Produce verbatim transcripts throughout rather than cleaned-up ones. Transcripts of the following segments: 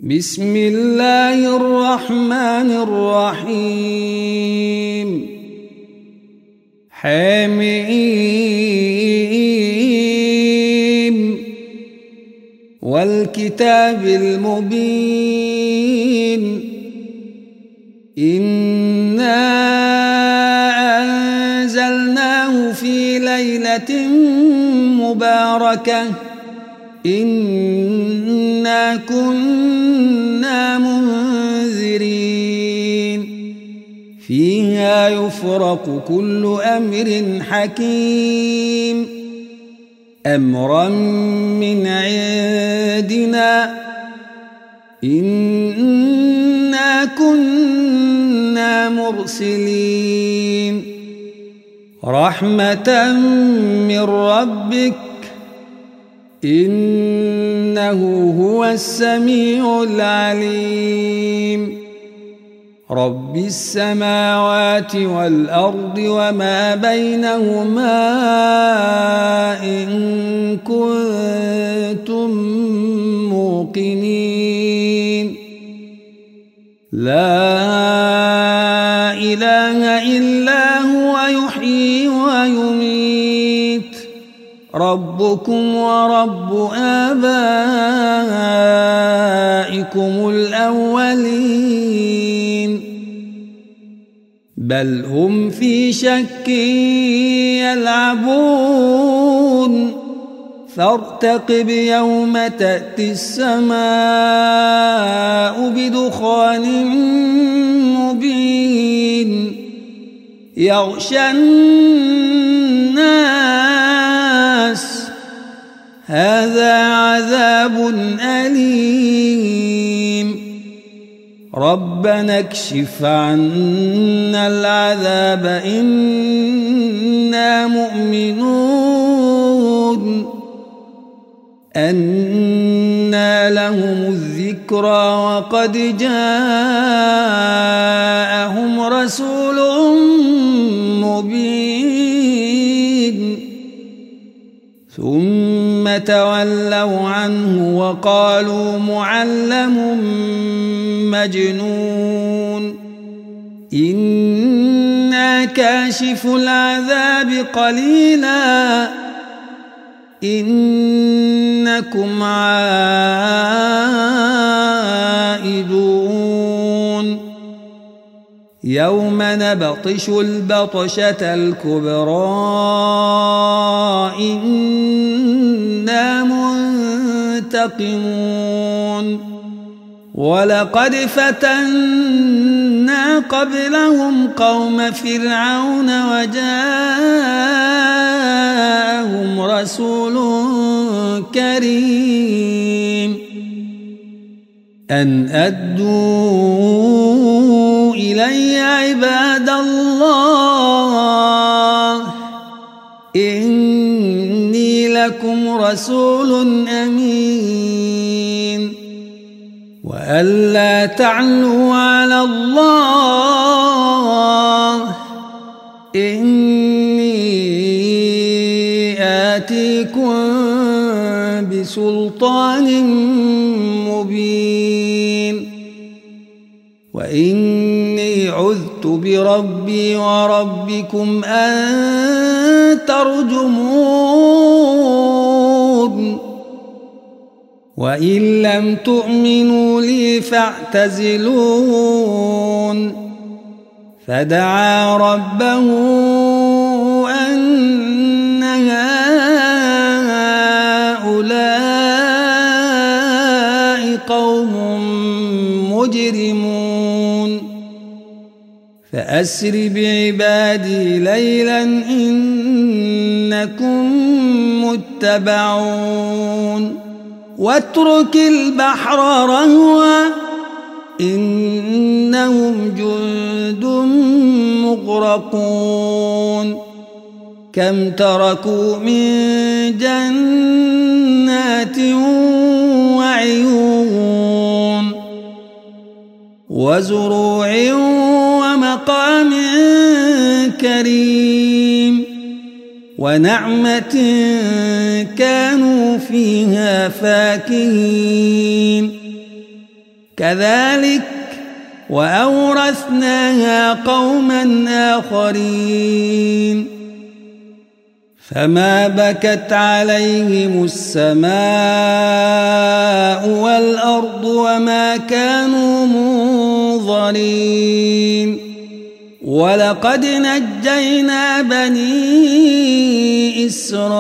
بسم الله الرحمن الرحيم حميم والكتاب المبين إنا أنزلناه في ليلة مباركة إنا كنا منذرين فيها يفرق كل أمر حكيم أمرا من عندنا إنا كنا مرسلين رحمة من ربك إنه هو السميع العليم رب السماوات والأرض وما بينهما إن كنتم موقنين لا إله إلا هو يحيي ويميت ربكم ورب آبائكم الأولين بل هم في شك يلعبون فارتقب يوم تأتي السماء بدخان مبين يغشى الناس هذا عذاب أليم ربنا اكشف عنا العذاب إنا مؤمنون أنى لهم الذكرى وقد جاءهم رسول مبين ثم تولوا عنه وقالوا معلم مجنون إنا كاشف العذاب قليلا إنكم عائدون يوم نبطش البطشة الكبرى إنا منتقمون ولقد فتنا قبلهم قوم فرعون وجاءهم رسول كريم أن أدوا إلي عباد الله إني لكم رسول أمين وألا تعلوا على الله إني آتيكم بسلطان مبين وإني عذت بربي وربكم أن ترجمون وإن لم تؤمنوا لي فاعتزلون فدعا ربه أن هؤلاء قوم مجرمون فأسر بعبادي ليلا إنكم متبعون واترك البحر رهوا إنهم جند مغرقون كم تركوا من جنات وعيون وزروع ومقام كريم ونعمة كانوا فيها فاكهين كذلك وأورثناها قوما آخرين فما بكت عليهم السماء والأرض وما كانوا منظرين ولقد نجينا بني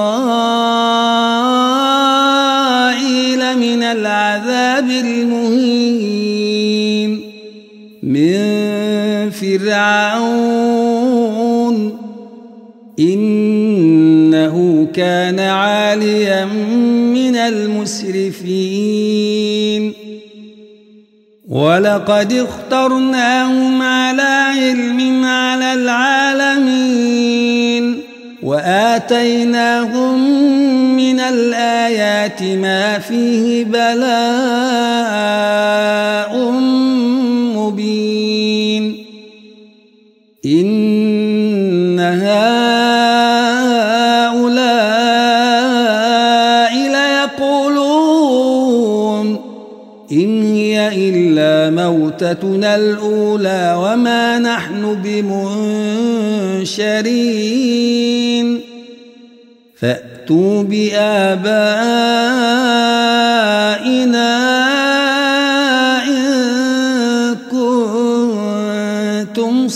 إسرائيل من العذاب المهين من فرعون إنه كان عاليا من المسرفين ولقد اخترناهم على علم على العالمين وآتيناهم من الآيات ما فيه بلاء مبين إن هؤلاء ليقولون إن هي إلا موتتنا الأولى وما نحن بمنشرين فأتوا بآبائنا إن كنتم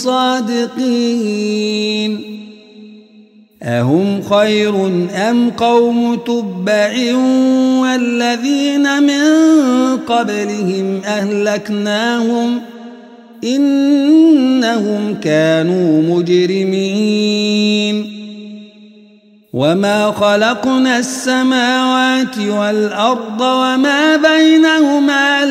صادقين أهم خير أم قوم تبع والذين من قبلهم أهلكناهم إنهم كانوا مجرمين وما خلقنا السماوات والأرض وما بينهما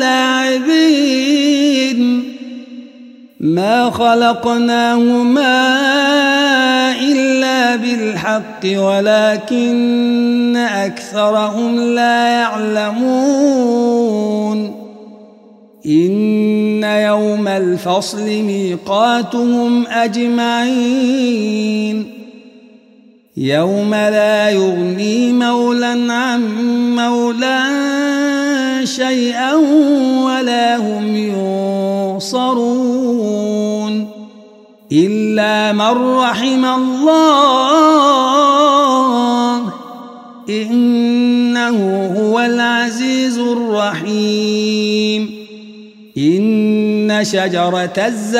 لاعبين ما خلقناهما إلا بالحق ولكن أكثرهم لا يعلمون إن يوم الفصل ميقاتهم أجمعين يوم لا يغني مولى عن مولى شيئا ولا هم ينصرون إلا من رحم الله إنه هو العزيز الرحيم إن شجرة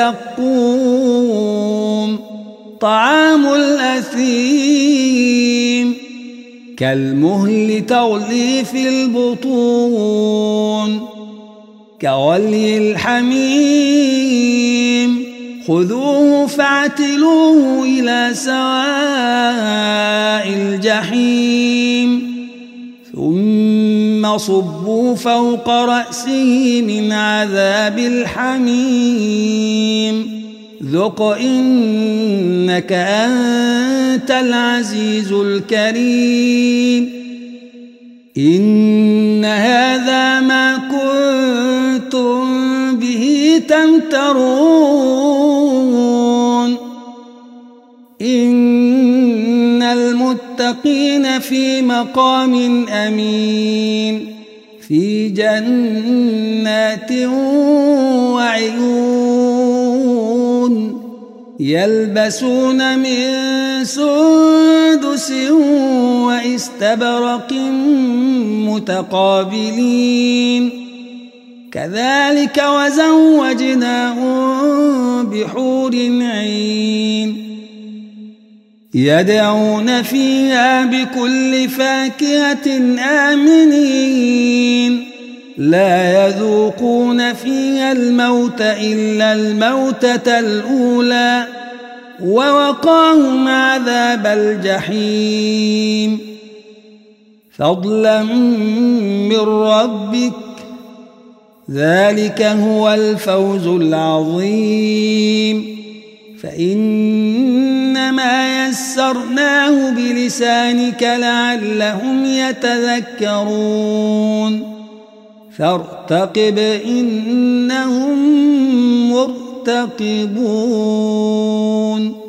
الزقوم طعام الأثيم كالمهل تغلي في البطون كغلي الحميم خذوه فاعتلوه إلى سواء الجحيم ثم صبوا فوق رأسه من عذاب الحميم ذق إنك أنت العزيز الكريم إن هذا ما كنتم به تمترون إن المتقين في مقام أمين في جنات وعيون يلبسون من سندس واستبرق متقابلين كذلك وزوجناهم بحور عين يدعون فيها بكل فاكهة آمنين لا يذوقون فيها الموت إلا الموتة الأولى ووقاهم عذاب الجحيم فضلا من ربك ذلك هو الفوز العظيم فإنما يسرناه بلسانك لعلهم يتذكرون فارتقب إنهم مرتقبون